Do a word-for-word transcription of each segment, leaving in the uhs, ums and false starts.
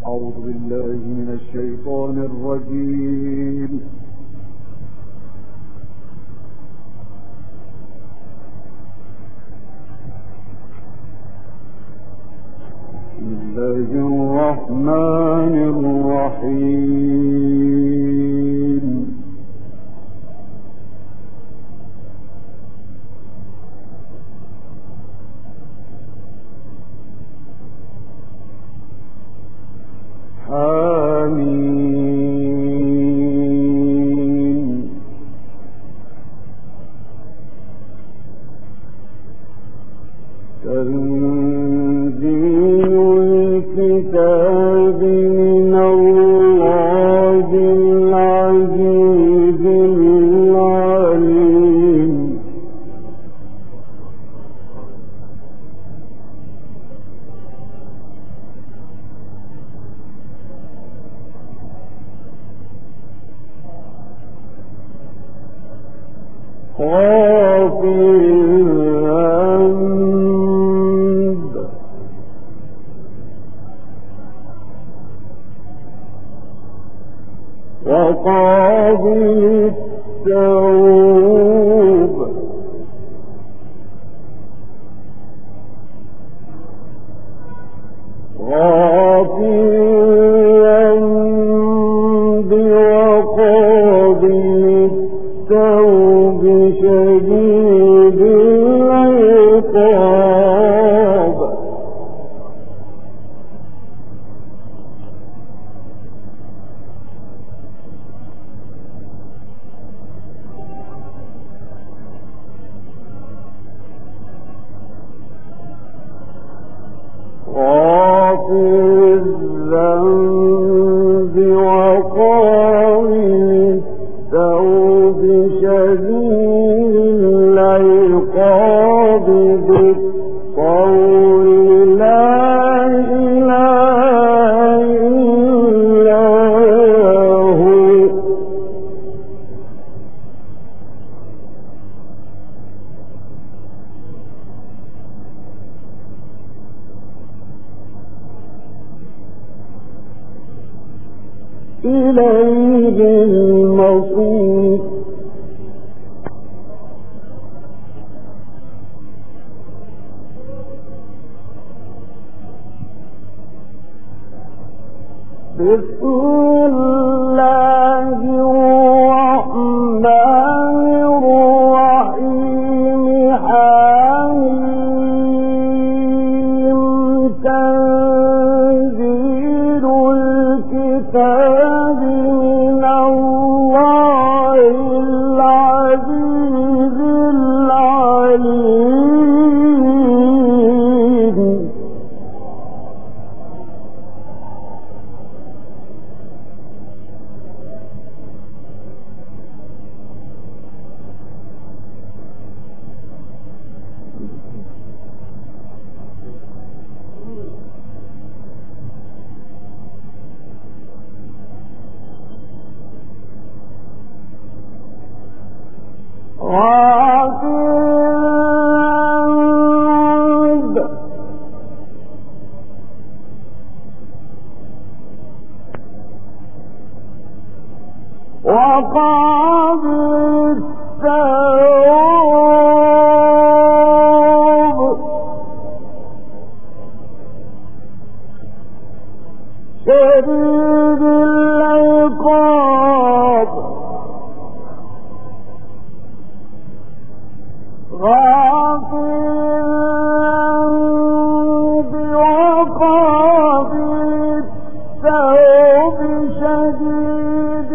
أعوذ بالله من الشيطان الرجيم. بسم الله الرحمن الرحيم. وقابل التوب غافل الذنب وقابل التوب شديد العقاب إليه المصير. بسم الله الرحمن الرحيم. حميم تنزيل الكتاب من الله العزيز العليم. وقابل التوب شديد العقاب غافل الذنب وقابل التوب شديد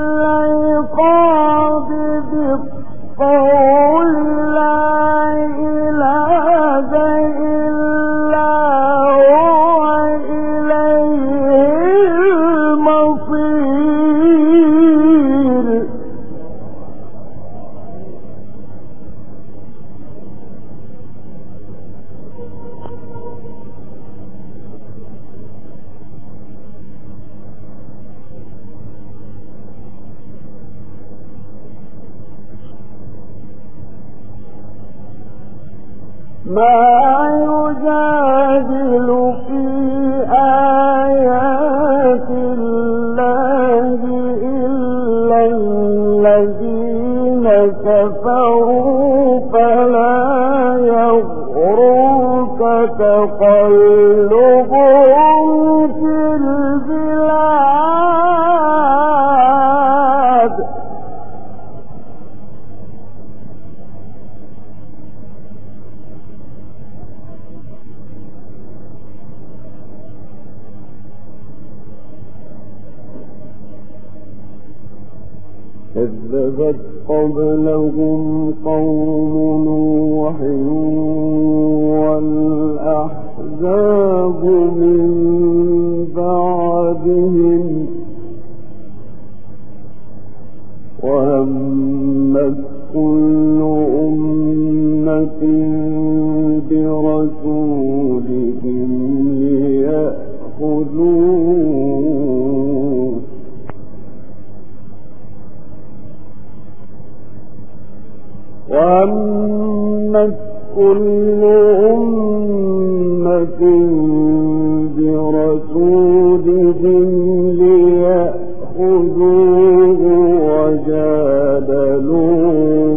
العقاب بالقول لا إله إلا هو إليه المصير. ما يجادل في آيات في البلاد كذبت قبلهم قوم نوح والأحزاب من بعدهم وهمت كل أمة برسولهم ليأخذوه وهمت كل أمة برسولهم ليأخذوه وجادلوا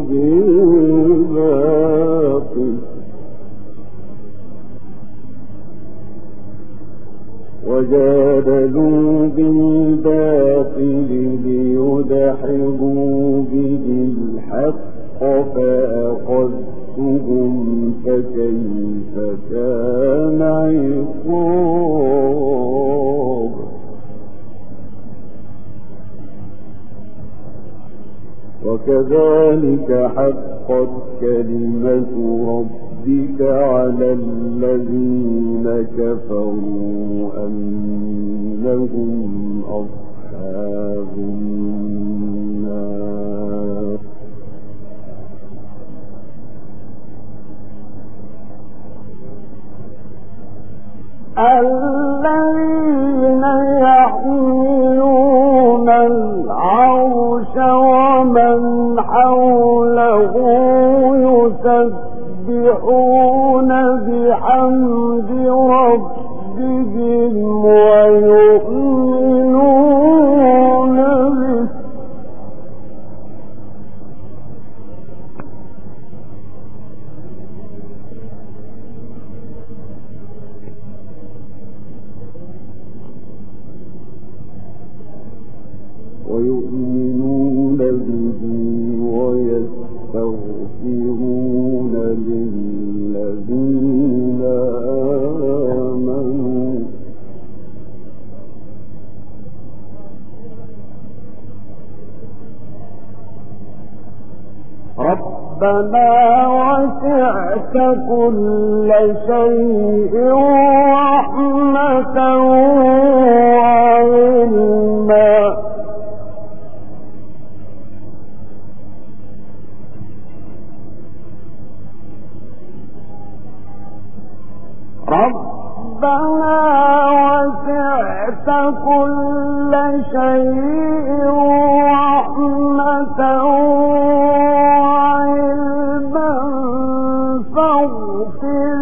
بالباطل وجادلوا بالباطل ليدحضوا به الحق فأخذتهم فكيف كان عقاب وكذلك حقت كلمة ربك على الذين كفروا أنهم أصحاب النار الذين يحملون العرش ومن حوله يسبحون بحمد ربهم ويؤمنون به ويؤمنون به ويستغفرون للذين آمنوا ربنا وسعت كل شيء رحمة وعلما ربنا وسعت كل شيء رحمة وعلما فاغفر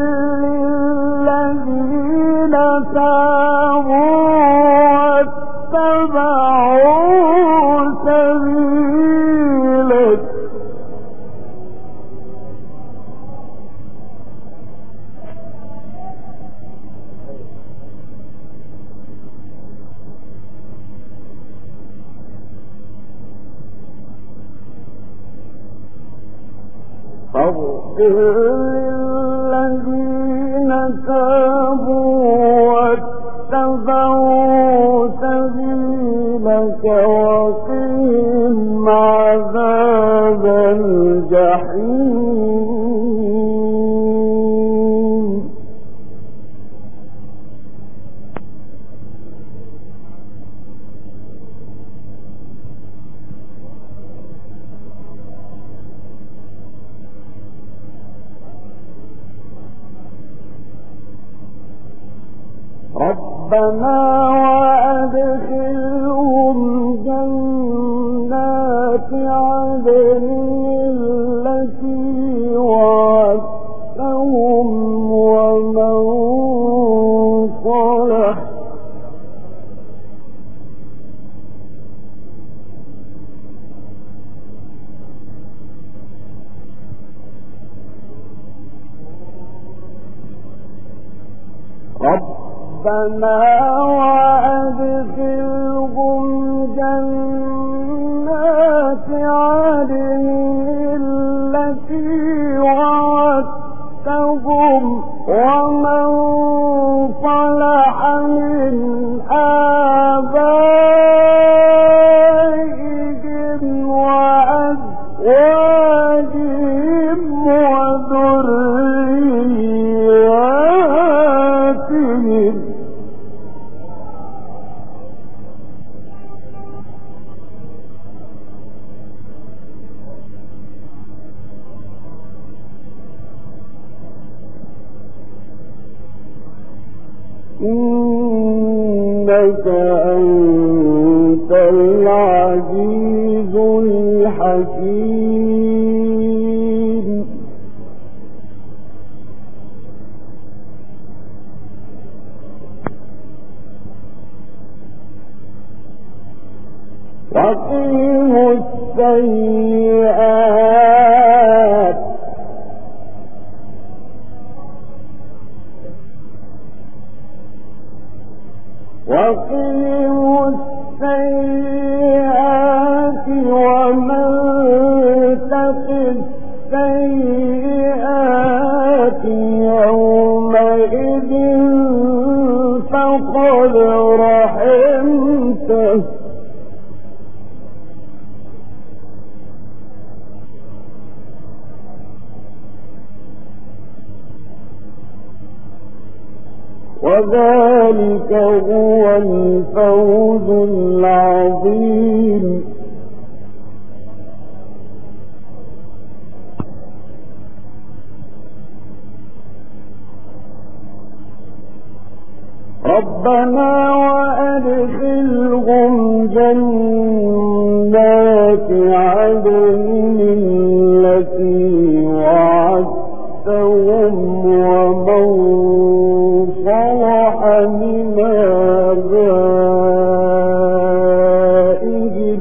للذين تابوا واتبعوا سبيلك فاغفر للذين تابوا واتبعوا سبيلك وقهم عذاب الجحيم ربنا وأدخلهم جنات عدن التي وعدتهم ومن صلح ربنا ربنا وأدخلهم جنات عدن التي وعدتهم ومن صلح من آبائهم وأزواجهم وذرياتهم إنك أنت العزيز الحكيم وقهم السيئات وقهم السيئات ومن تق السيئات يومئذ فقد رحمته وذلك هو الفوز العظيم ربنا وأدخلهم جنات عدن التي وعدتهم ومن صلح من آبائهم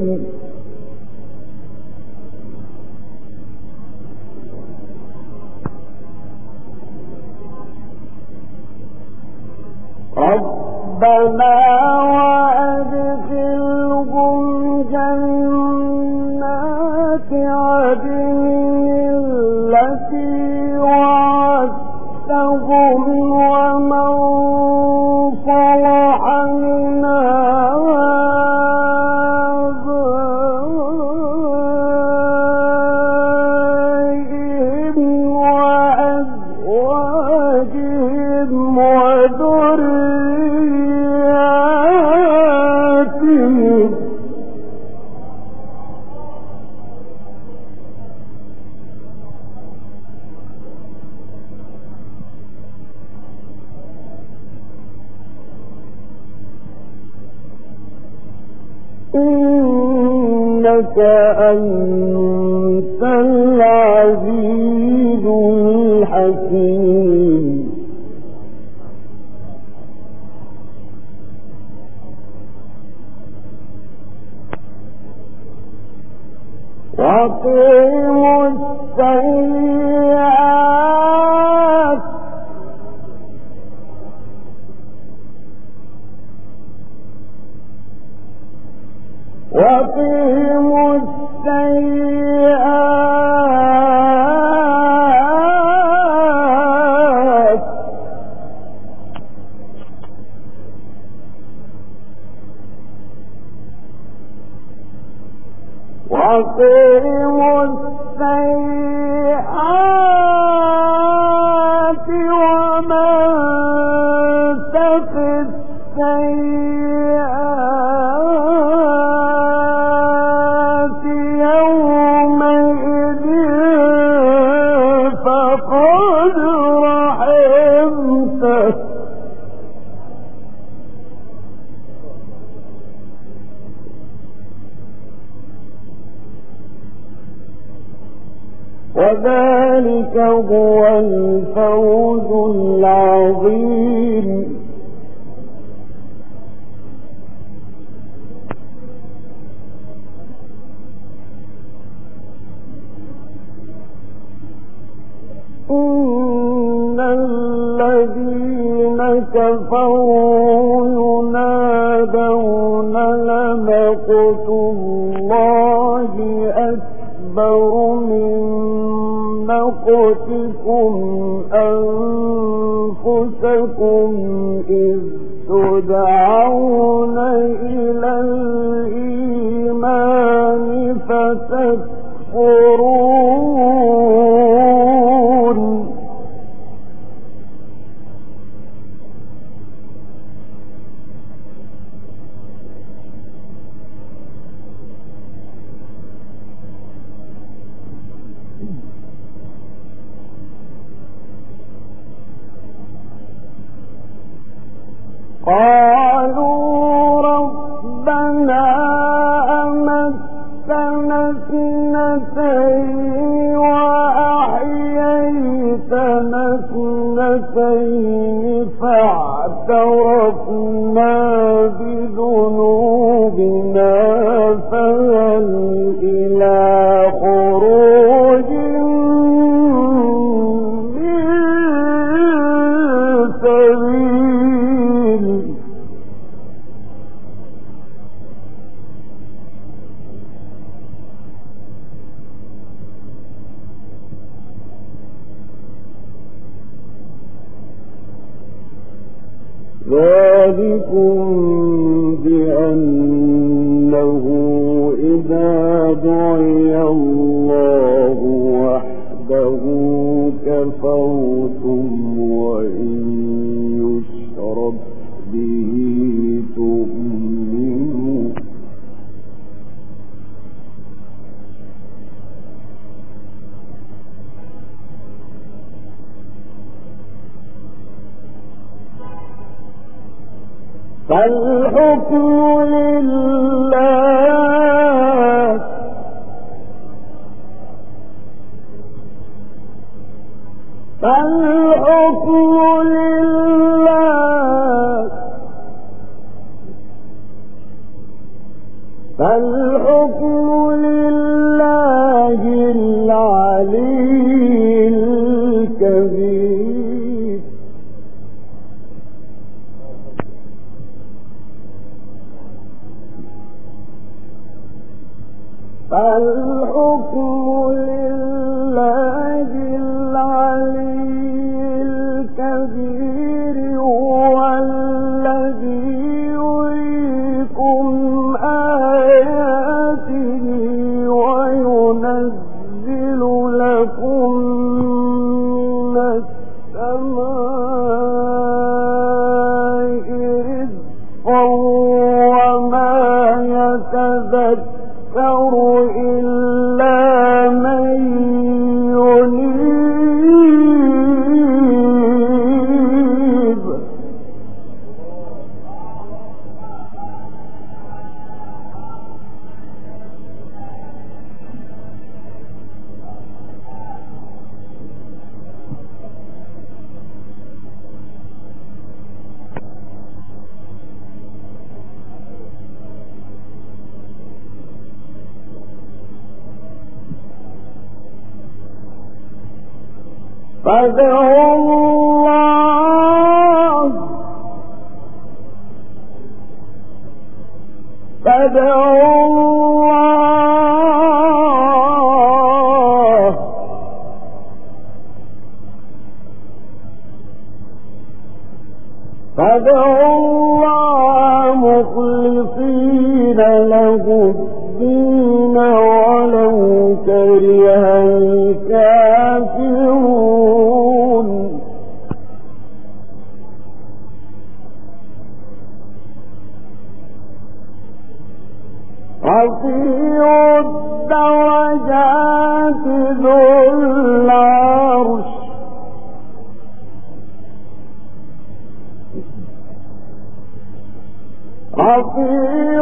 ربنا وأدخلهم جنات عدن التي وعدتهم ومن صلح من آبائهم وأزواجهم وذرياتهم إنك أنت العزيز الحكيم وقهم السيئات وقهم السيئات وقهم السيئات ومن تق السيئات يومئذ فقد رحمته وذلك هو الفوز العظيم إن الذين كفروا تدعون إلى الإيمان فتكفرون قالوا ربنا أمتنا اثنتين وأحييتنا اثنتين فاعترفنا بذنوبنا فهل إلى خروج من سبيل ذلكم بأنه إذا دعي الله وحده كفرتم وإن يشرك به تؤمنون فالحكم لله فالحكم لله فالحكم لله العلي الكبير فالحكم لله العلي الكبير هو الذي يريكم آياته وينزل لكم من السماء رزقا وما يتذكر إلا من ينيب فادعوا الله فادعوا الله فادعوا الله مخلصين له الدين ولو كره الكافرون رفيع الدرجات ذو العرش رفيع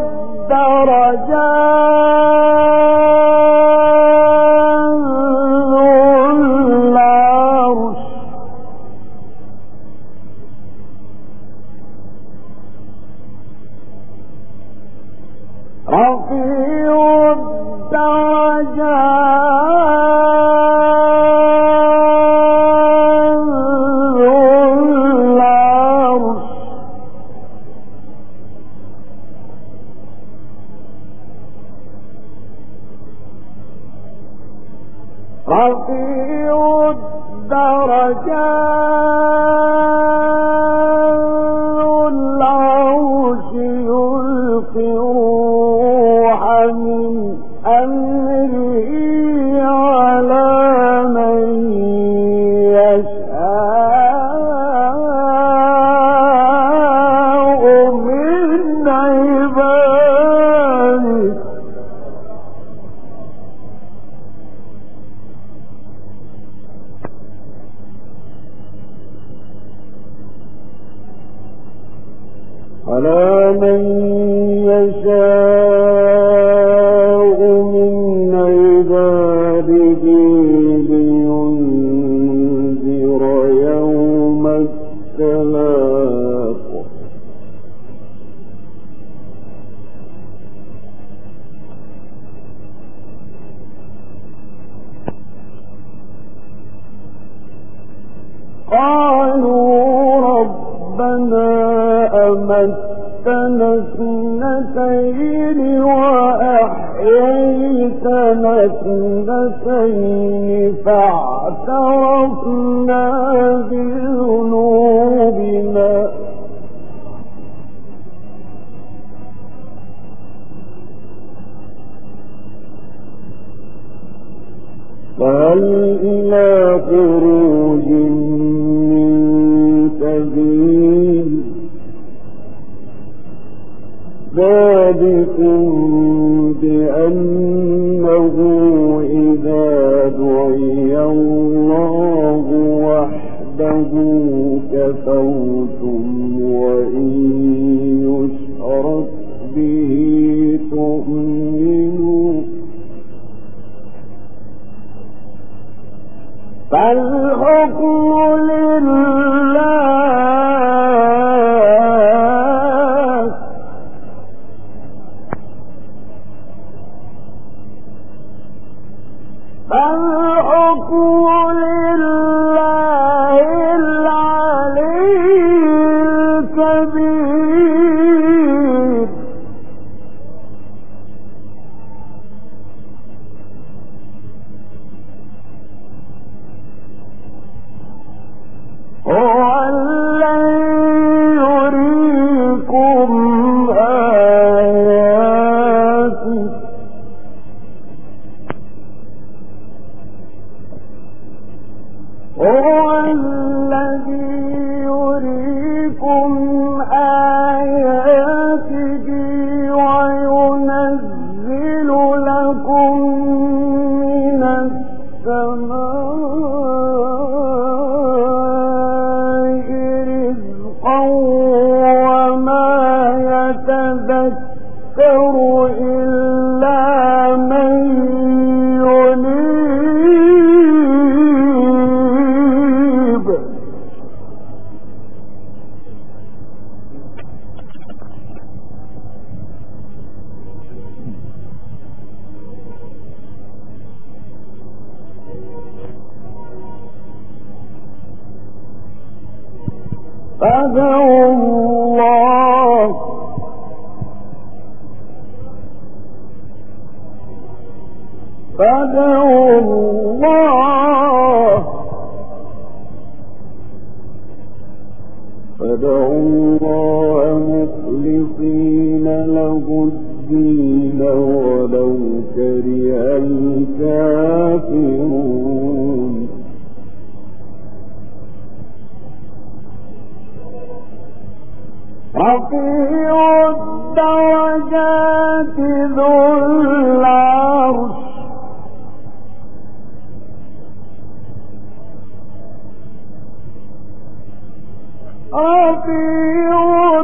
الدرجات ذو العرش رفيع الدرجات ذو العرش رفيع الدرجات ذو العرش من يشاء من عباده لينذر يوم التلاق قالوا ربنا أمتنا اثنتين وأحييتنا اثنتين فاعترفنا بذنوبنا فهل إلى خروج من سبيل ذلكم بأنه إذا دعي الله وحده كفرتم وإن يشرك به تؤمنوا فالحكم لله فالحكم لله العلي الكبير هو الذي يريكم آياته هو الذي يريكم آياته وينزل لكم من السماء رزقا وما يتذكر إلا من ينيب فادعوا الله فادعوا الله فادعوا الله مخلصين له الدين ولو كره الكافرون رفيع الدرجات ذو العرش رفيع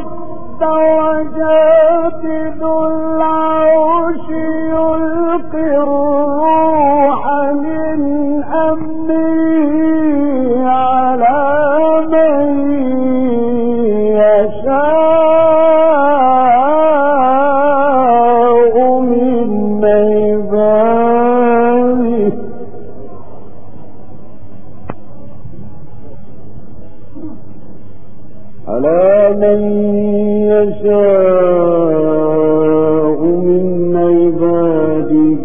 الدرجات ذو العرش يلقي الروح من أمره على من يشاء من عباده على من يشاء من عباده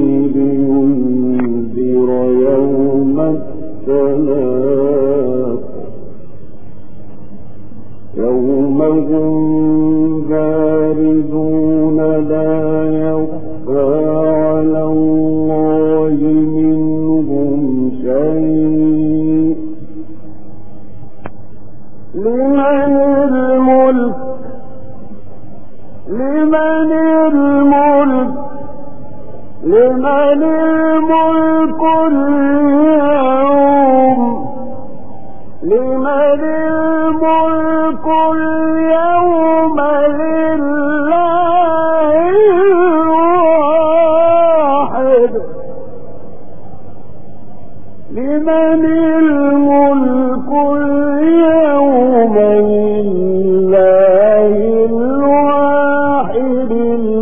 لينذر يوم التلاق يوم هم باردون لا يخفى على الله منهم شيء لمن الملك لمن الملك لمن الملك اليوم لمن الملك اليوم لله الملك اليوم لله الواحد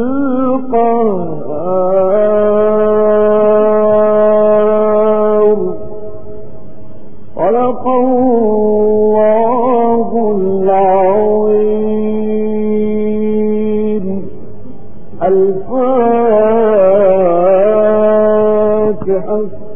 القهار. صدق الله العظيم. الفاتحة.